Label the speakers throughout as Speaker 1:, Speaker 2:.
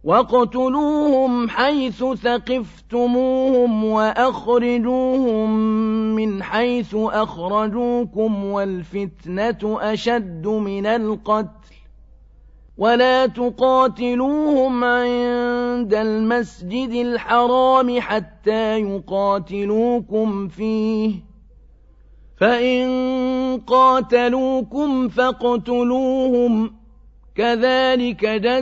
Speaker 1: واقتلوهم حيث ثقفتموهم وأخرجوهم من حيث أخرجوكم والفتنة أشد من القتل ولا تقاتلوهم عند المسجد الحرام حتى يقاتلوكم فيه فإن قاتلوكم فاقتلوهم كذلك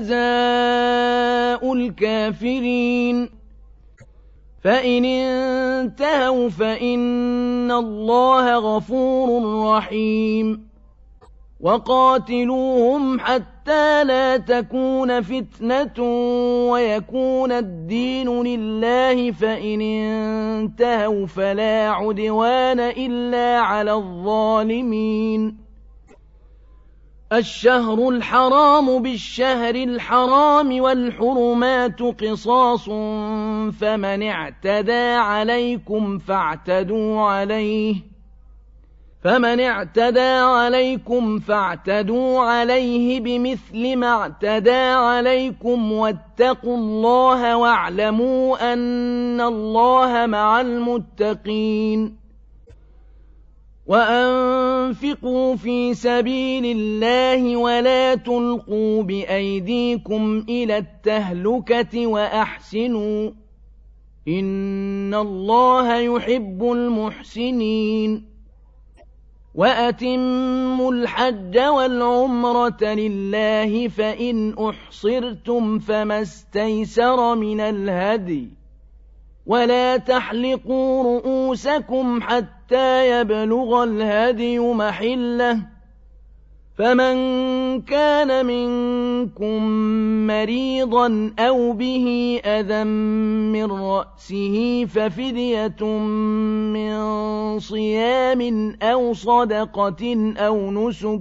Speaker 1: جزاء الكافرين فإن انتهوا فإن الله غفور رحيم وقاتلوهم حتى لا تكون فتنة ويكون الدين لله فإن انتهوا فلا عدوان إلا على الظالمين الشهر الحرام بالشهر الحرام والحرمات قصاص فمن اعتدى عليكم فاعتدوا عليه بمثل ما اعتدى عليكم واتقوا الله واعلموا أن الله مع المتقين وأنفقوا في سبيل الله ولا تلقوا بأيديكم إلى التهلكة وأحسنوا إن الله يحب المحسنين وأتموا الحج والعمرة لله فإن أحصرتم فما استيسر من الهدي ولا تحلقوا رؤوسكم حتى يبلغ الهدي محله فمن كان منكم مريضا أو به أذى من رأسه ففدية من صيام أو صدقة أو نسك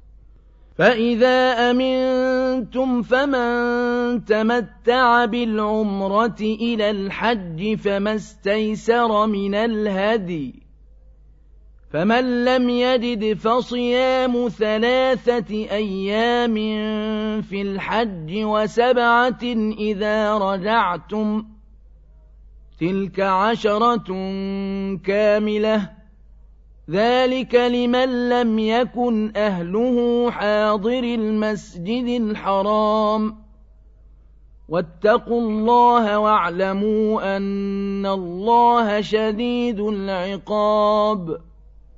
Speaker 1: فإذا أمنتم فمن تمتع بالعمرة إلى الحج فما استيسر من الهدي فمن لم يجد فصيام 3 أيام في الحج و7 إذا رجعتم تلك 10 كاملة ذلك لمن لم يكن أهله حاضر المسجد الحرام واتقوا الله واعلموا أن الله شديد العقاب